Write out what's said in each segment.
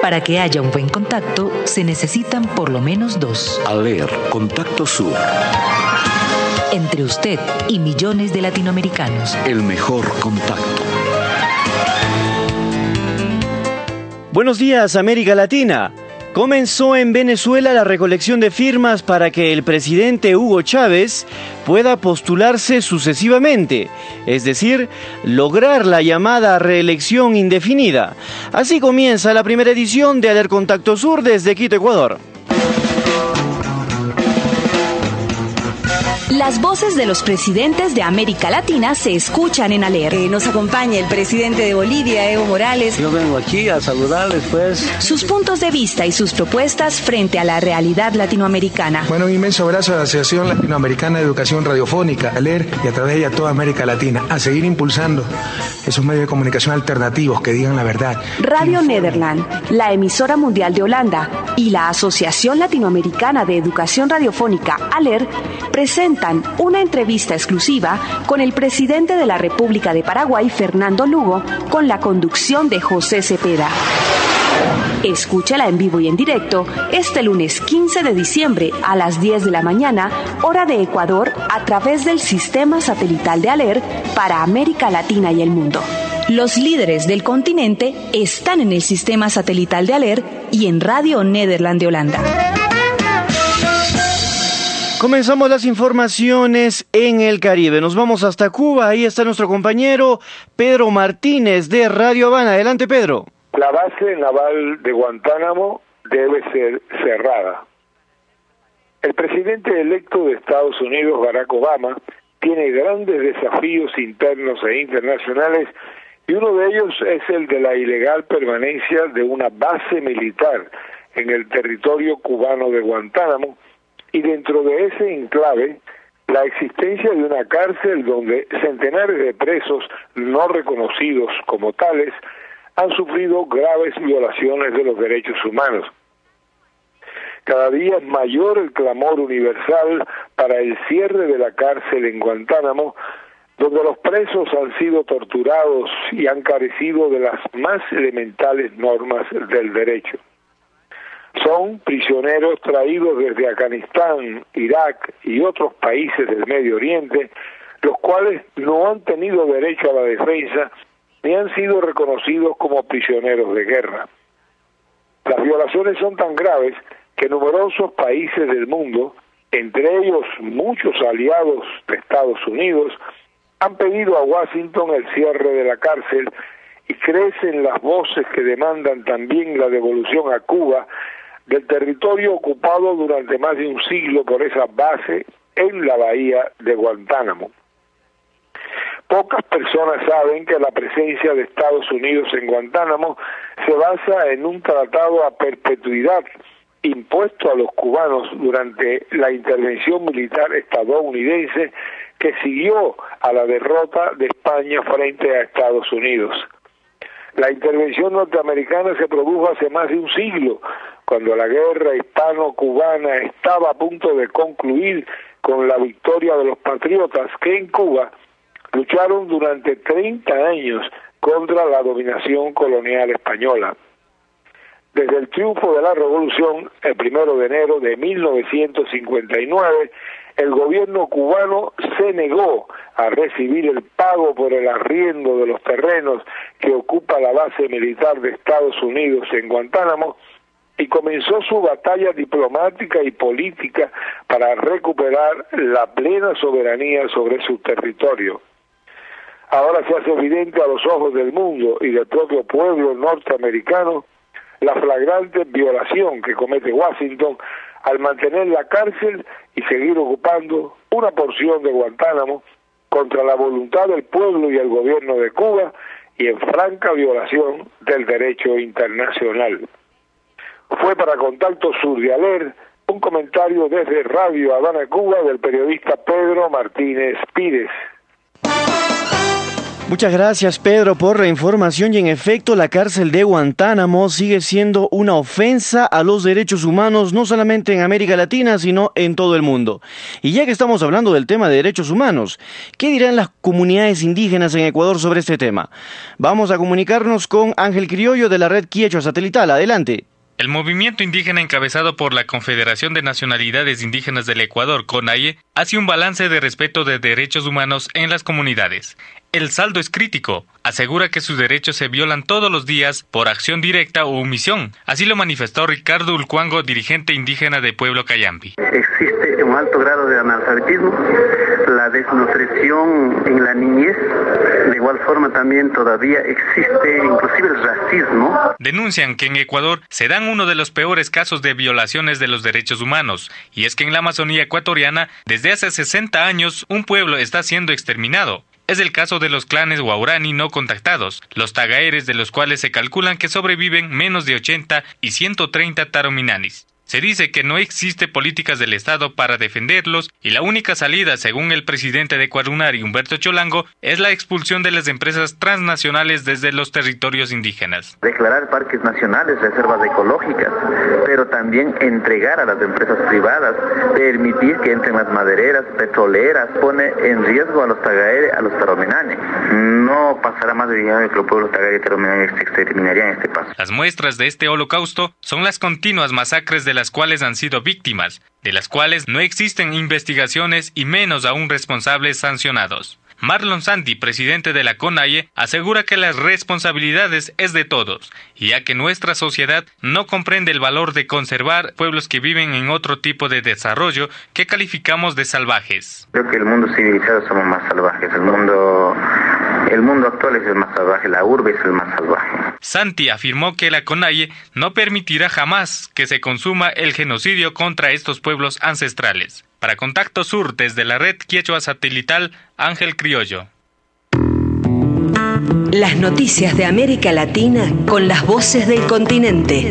Para que haya un buen contacto, se necesitan por lo menos dos. ALER, Contacto Sur. Entre usted y millones de latinoamericanos. El mejor contacto. Buenos días, América Latina. Comenzó en Venezuela la recolección de firmas para que el presidente Hugo Chávez pueda postularse sucesivamente, es decir, lograr la llamada reelección indefinida. Así comienza la primera edición de ALER Contacto Sur desde Quito, Ecuador. Las voces de los presidentes de América Latina se escuchan en ALER. Nos acompaña el presidente de Bolivia, Evo Morales. Yo vengo aquí a saludarles, pues. Sus puntos de vista y sus propuestas frente a la realidad latinoamericana. Bueno, un inmenso abrazo a la Asociación Latinoamericana de Educación Radiofónica, ALER, y a través de ella toda América Latina, a seguir impulsando esos medios de comunicación alternativos que digan la verdad. Radio Nederland, la emisora mundial de Holanda, y la Asociación Latinoamericana de Educación Radiofónica, ALER, presentan una entrevista exclusiva con el presidente de la República de Paraguay, Fernando Lugo, con la conducción de José Cepeda. Escúchala en vivo y en directo este lunes 15 de diciembre a las 10 de la mañana, hora de Ecuador, a través del sistema satelital de ALER para América Latina y el mundo. Los líderes del continente están en el sistema satelital de ALER y en Radio Nederland de Holanda. Comenzamos las informaciones en el Caribe. Nos vamos hasta Cuba. Ahí está nuestro compañero Pedro Martínez de Radio Habana. Adelante, Pedro. La base naval de Guantánamo debe ser cerrada. El presidente electo de Estados Unidos, Barack Obama, tiene grandes desafíos internos e internacionales y uno de ellos es el de la ilegal permanencia de una base militar en el territorio cubano de Guantánamo, y dentro de ese enclave, la existencia de una cárcel donde centenares de presos no reconocidos como tales han sufrido graves violaciones de los derechos humanos. Cada día es mayor el clamor universal para el cierre de la cárcel en Guantánamo, donde los presos han sido torturados y han carecido de las más elementales normas del derecho. Son prisioneros traídos desde Afganistán, Irak y otros países del Medio Oriente, los cuales no han tenido derecho a la defensa ni han sido reconocidos como prisioneros de guerra. Las violaciones son tan graves que numerosos países del mundo, entre ellos muchos aliados de Estados Unidos, han pedido a Washington el cierre de la cárcel y crecen las voces que demandan también la devolución a Cuba del territorio ocupado durante más de un siglo por esa base en la bahía de Guantánamo. Pocas personas saben que la presencia de Estados Unidos en Guantánamo se basa en un tratado a perpetuidad impuesto a los cubanos durante la intervención militar estadounidense que siguió a la derrota de España frente a Estados Unidos. La intervención norteamericana se produjo hace más de un siglo, cuando la guerra hispano-cubana estaba a punto de concluir con la victoria de los patriotas que en Cuba lucharon durante 30 años contra la dominación colonial española. Desde el triunfo de la Revolución, el 1 de enero de 1959, el gobierno cubano se negó a recibir el pago por el arriendo de los terrenos que ocupa la base militar de Estados Unidos en Guantánamo y comenzó su batalla diplomática y política para recuperar la plena soberanía sobre su territorio. Ahora se hace evidente a los ojos del mundo y del propio pueblo norteamericano la flagrante violación que comete Washington al mantener la cárcel y seguir ocupando una porción de Guantánamo contra la voluntad del pueblo y el gobierno de Cuba y en franca violación del derecho internacional. Fue para Contacto Sur de ALER un comentario desde Radio Habana, Cuba, del periodista Pedro Martínez Pírez. Muchas gracias, Pedro, por la información. Y en efecto, la cárcel de Guantánamo sigue siendo una ofensa a los derechos humanos, no solamente en América Latina, sino en todo el mundo. Y ya que estamos hablando del tema de derechos humanos, ¿qué dirán las comunidades indígenas en Ecuador sobre este tema? Vamos a comunicarnos con Ángel Criollo de la Red Quechua Satelital. Adelante. El movimiento indígena encabezado por la Confederación de Nacionalidades Indígenas del Ecuador, CONAIE, hace un balance de respeto de derechos humanos en las comunidades. El saldo es crítico. Asegura que sus derechos se violan todos los días por acción directa o omisión. Así lo manifestó Ricardo Ulcuango, dirigente indígena de Pueblo Cayambi. Existe un alto grado de analfabetismo, la desnutrición en la niñez. De igual forma también todavía existe inclusive el racismo. Denuncian que en Ecuador se dan uno de los peores casos de violaciones de los derechos humanos. Y es que en la Amazonía ecuatoriana, desde hace 60 años, un pueblo está siendo exterminado. Es el caso de los clanes Guaurani no contactados, los tagaeres, de los cuales se calculan que sobreviven menos de 80 y 130 tarominanis. Se dice que no existe políticas del Estado para defenderlos y la única salida, según el presidente de Cuarunari, Humberto Cholango, es la expulsión de las empresas transnacionales desde los territorios indígenas. Declarar parques nacionales, reservas ecológicas, pero también entregar a las empresas privadas, permitir que entren las madereras, petroleras, pone en riesgo a los tagaeres, a los tarominanes. No pasará más de 10 años que los pueblos tagaeres y tarominanes se exterminarían en este paso. Las muestras de este holocausto son las continuas masacres de las cuales han sido víctimas, de las cuales no existen investigaciones y menos aún responsables sancionados. Marlon Santi, presidente de la CONAIE, asegura que las responsabilidades es de todos, ya que nuestra sociedad no comprende el valor de conservar pueblos que viven en otro tipo de desarrollo que calificamos de salvajes. Creo que el mundo civilizado somos más salvajes, el mundo actual es el más salvaje, la urbe es el más salvaje. Santi afirmó que la CONAIE no permitirá jamás que se consuma el genocidio contra estos pueblos ancestrales. Para Contacto Sur, desde la Red Quechua Satelital, Ángel Criollo. Las noticias de América Latina con las voces del continente.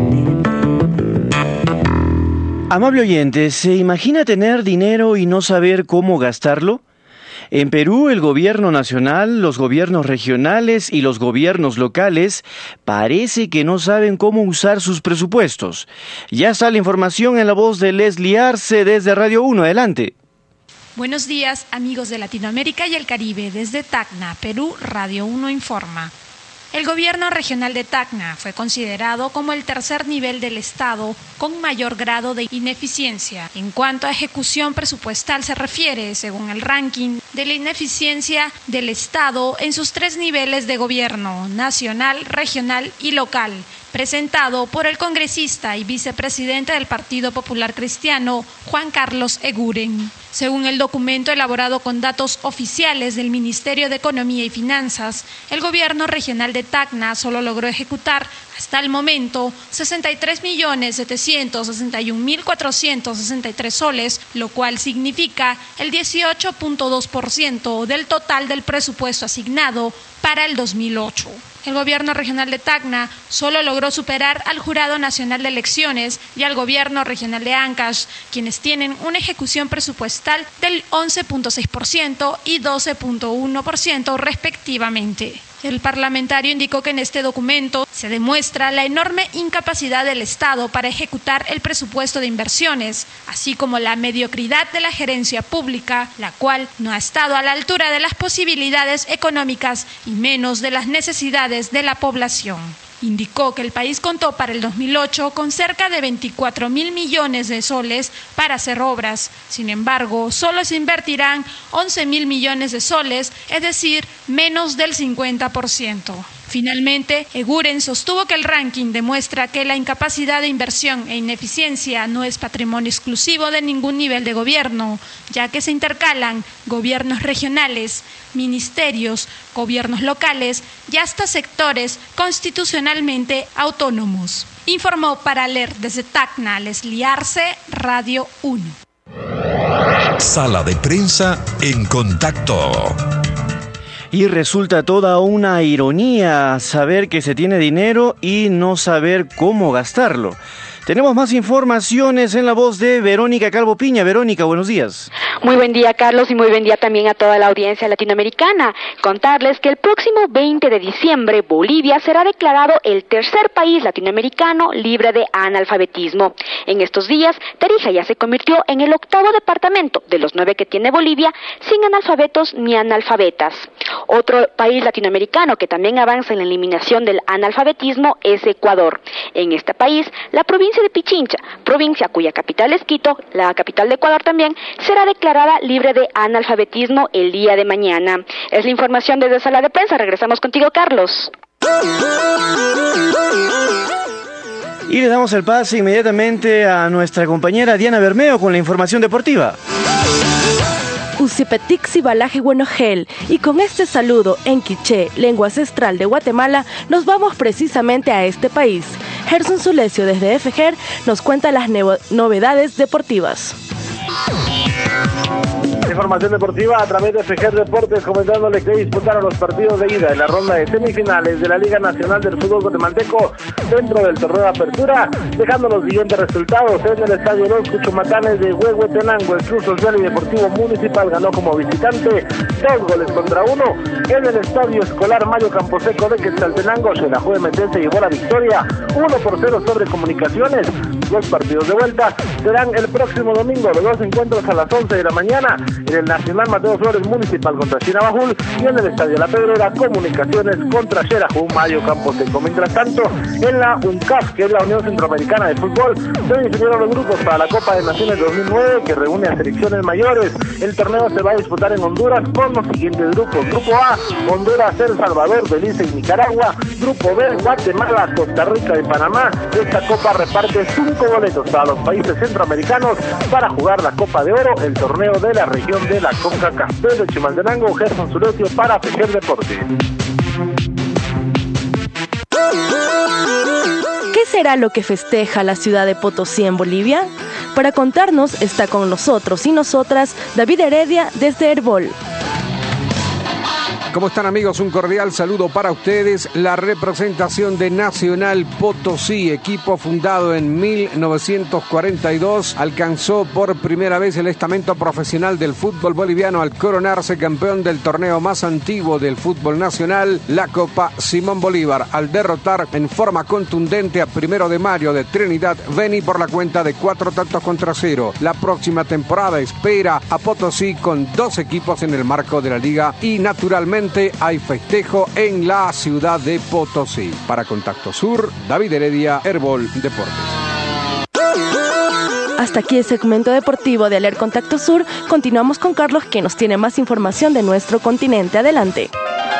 Amable oyente, ¿se imagina tener dinero y no saber cómo gastarlo? En Perú, el gobierno nacional, los gobiernos regionales y los gobiernos locales parece que no saben cómo usar sus presupuestos. Ya está la información en la voz de Leslie Arce desde Radio 1. Adelante. Buenos días, amigos de Latinoamérica y el Caribe. Desde Tacna, Perú, Radio 1 informa. El gobierno regional de Tacna fue considerado como el tercer nivel del Estado con mayor grado de ineficiencia. En cuanto a ejecución presupuestal se refiere, según el ranking de la ineficiencia del Estado en sus tres niveles de gobierno, nacional, regional y local, presentado por el congresista y vicepresidente del Partido Popular Cristiano, Juan Carlos Eguren. Según el documento elaborado con datos oficiales del Ministerio de Economía y Finanzas, el gobierno regional de Tacna solo logró ejecutar hasta el momento 63.761.463 soles, lo cual significa el 18.2% del total del presupuesto asignado para el 2008. El gobierno regional de Tacna solo logró superar al Jurado Nacional de Elecciones y al gobierno regional de Ancash, quienes tienen una ejecución presupuestal del 11.6% y 12.1% respectivamente. El parlamentario indicó que en este documento se demuestra la enorme incapacidad del Estado para ejecutar el presupuesto de inversiones, así como la mediocridad de la gerencia pública, la cual no ha estado a la altura de las posibilidades económicas y menos de las necesidades de la población. Indicó que el país contó para el 2008 con cerca de 24.000 millones de soles para hacer obras. Sin embargo, solo se invertirán 11.000 millones de soles, es decir, menos del 50%. Finalmente, Eguren sostuvo que el ranking demuestra que la incapacidad de inversión e ineficiencia no es patrimonio exclusivo de ningún nivel de gobierno, ya que se intercalan gobiernos regionales, ministerios, gobiernos locales y hasta sectores constitucionalmente autónomos. Informó para leer desde Tacna, Leslie Arce, Radio 1. Sala de prensa en contacto. Y resulta toda una ironía saber que se tiene dinero y no saber cómo gastarlo. Tenemos más informaciones en la voz de Verónica Calvo Piña. Verónica, buenos días. Muy buen día, Carlos, y muy buen día también a toda la audiencia latinoamericana. Contarles que el próximo 20 de diciembre Bolivia será declarado el tercer país latinoamericano libre de analfabetismo. En estos días, Tarija ya se convirtió en el 8º departamento de los 9 que tiene Bolivia sin analfabetos ni analfabetas. Otro país latinoamericano que también avanza en la eliminación del analfabetismo es Ecuador. En este país, la provincia de Pichincha, provincia cuya capital es Quito, la capital de Ecuador también, será declarada libre de analfabetismo el día de mañana. Es la información desde Sala de Prensa. Regresamos contigo, Carlos. Y le damos el pase inmediatamente a nuestra compañera Diana Bermeo con la información deportiva. Ucipetixi Balaje Buenogel, y con este saludo en quiché, lengua ancestral de Guatemala, nos vamos precisamente a este país. Gerson Zulesio desde FGER nos cuenta las novedades deportivas. Información deportiva a través de FGER Deportes, comentándole que disputaron los partidos de ida en la ronda de semifinales de la Liga Nacional del Fútbol Guatemalteco dentro del torneo de apertura, dejando los siguientes resultados. En el Estadio Los Cuchumatanes de Huehuetenango, el Club Social y Deportivo Municipal ganó como visitante 2-1. En el Estadio Escolar Mario Camposeco de Quetzaltenango, Xelajú MT se llevó la victoria 1-0 sobre Comunicaciones. Los partidos de vuelta serán el próximo domingo, los dos encuentros a las 11 de la mañana, en el Nacional Mateo Flores Municipal contra Chinabajul y en el Estadio La Pedrera, Comunicaciones contra Xelajú Mario Camposeco. Mientras tanto, en la UNCAF, que es la Unión Centroamericana de Fútbol, se definieron los grupos para la Copa de Naciones 2009, que reúne a selecciones mayores. El torneo se va a disputar en Honduras con los siguientes grupos. Grupo A, Honduras, El Salvador, Belice y Nicaragua. Grupo B, Guatemala, Costa Rica y Panamá. Esta copa reparte 5 boletos para los países centroamericanos para jugar la Copa de Oro, el torneo de la región de la CONCACAF. Desde Chimaltenango, Gerson Zulesio para FGER Deportes. ¿Qué será lo que festeja la ciudad de Potosí en Bolivia? Para contarnos está con nosotros y nosotras David Heredia desde Herbol. ¿Cómo están, amigos? Un cordial saludo para ustedes. La representación de Nacional Potosí, equipo fundado en 1942, alcanzó por primera vez el estamento profesional del fútbol boliviano al coronarse campeón del torneo más antiguo del fútbol nacional, la Copa Simón Bolívar, al derrotar en forma contundente a 1 de Mayo de Trinidad Beni por la cuenta de 4-0. La próxima temporada espera a Potosí con 2 equipos en el marco de la liga y naturalmente hay festejo en la ciudad de Potosí. Para Contacto Sur, David Heredia, Herbol Deportes. Hasta aquí el segmento deportivo de Aler Contacto Sur. Continuamos con Carlos, que nos tiene más información de nuestro continente. Adelante.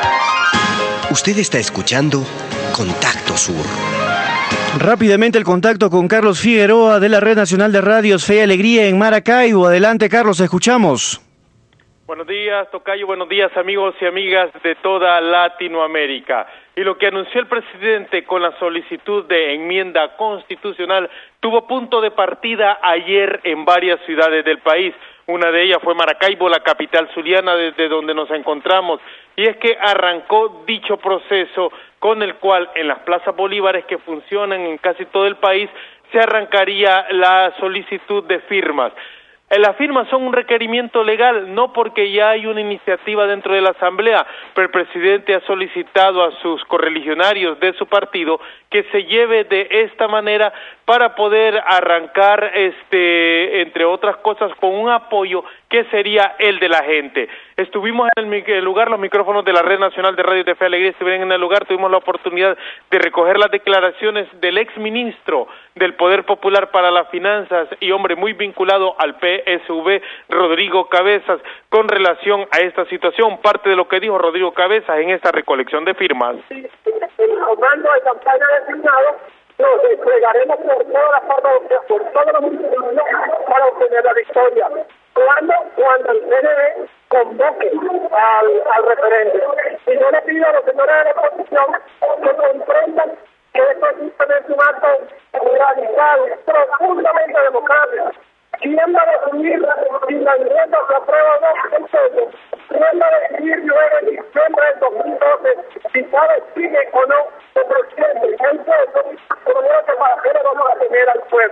Usted está escuchando Contacto Sur. Rápidamente el contacto con Carlos Figueroa de la Red Nacional de Radios Fe y Alegría en Maracaibo. Adelante, Carlos, escuchamos. Buenos días, tocayo, buenos días, amigos y amigas de toda Latinoamérica. Y lo que anunció el presidente con la solicitud de enmienda constitucional tuvo punto de partida ayer en varias ciudades del país. Una de ellas fue Maracaibo, la capital zuliana desde donde nos encontramos. Y es que arrancó dicho proceso con el cual en las plazas bolívares que funcionan en casi todo el país se arrancaría la solicitud de firmas. Las firmas son un requerimiento legal, no porque ya hay una iniciativa dentro de la Asamblea, pero el presidente ha solicitado a sus correligionarios de su partido que se lleve de esta manera para poder arrancar, entre otras cosas, con un apoyo que sería el de la gente. Estuvimos en el lugar, los micrófonos de la Red Nacional de Radio de Fe y Alegría estuvieron en el lugar, tuvimos la oportunidad de recoger las declaraciones del exministro del Poder Popular para las Finanzas y hombre muy vinculado al PSV, Rodrigo Cabezas, con relación a esta situación. Parte de lo que dijo Rodrigo Cabezas en esta recolección de firmas. El comando de campaña designado nos desplegaremos por todas las parroquias, por todos los municipios para obtener la victoria. Cuando el PNV convoque al referéndum. Y yo le pido a los señores de la oposición que comprendan que esto es simplemente un acto radical, profundamente democrático. ¿Quién va a decidir si la enmienda se aprueba o no? ¿Quién va a decidir luego en diciembre del 2012 si sabe sigue o no el presidente? Entonces, como yo que para qué le vamos a tener al pueblo.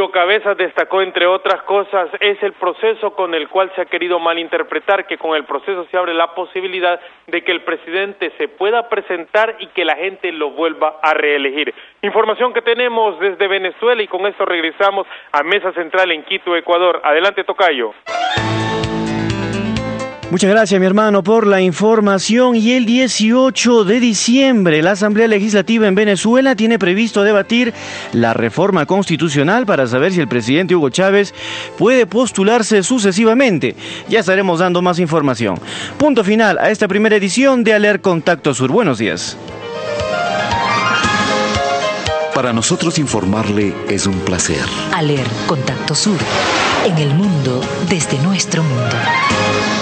Hugo Cabezas destacó, entre otras cosas, es el proceso con el cual se ha querido malinterpretar, que con el proceso se abre la posibilidad de que el presidente se pueda presentar y que la gente lo vuelva a reelegir. Información que tenemos desde Venezuela, y con esto regresamos a Mesa Central en Quito, Ecuador. Adelante, tocayo. Muchas gracias, mi hermano, por la información. Y el 18 de diciembre, la Asamblea Legislativa en Venezuela tiene previsto debatir la reforma constitucional para saber si el presidente Hugo Chávez puede postularse sucesivamente. Ya estaremos dando más información. Punto final a esta primera edición de ALER Contacto Sur. Buenos días. Para nosotros informarle es un placer. ALER Contacto Sur. En el mundo, desde nuestro mundo.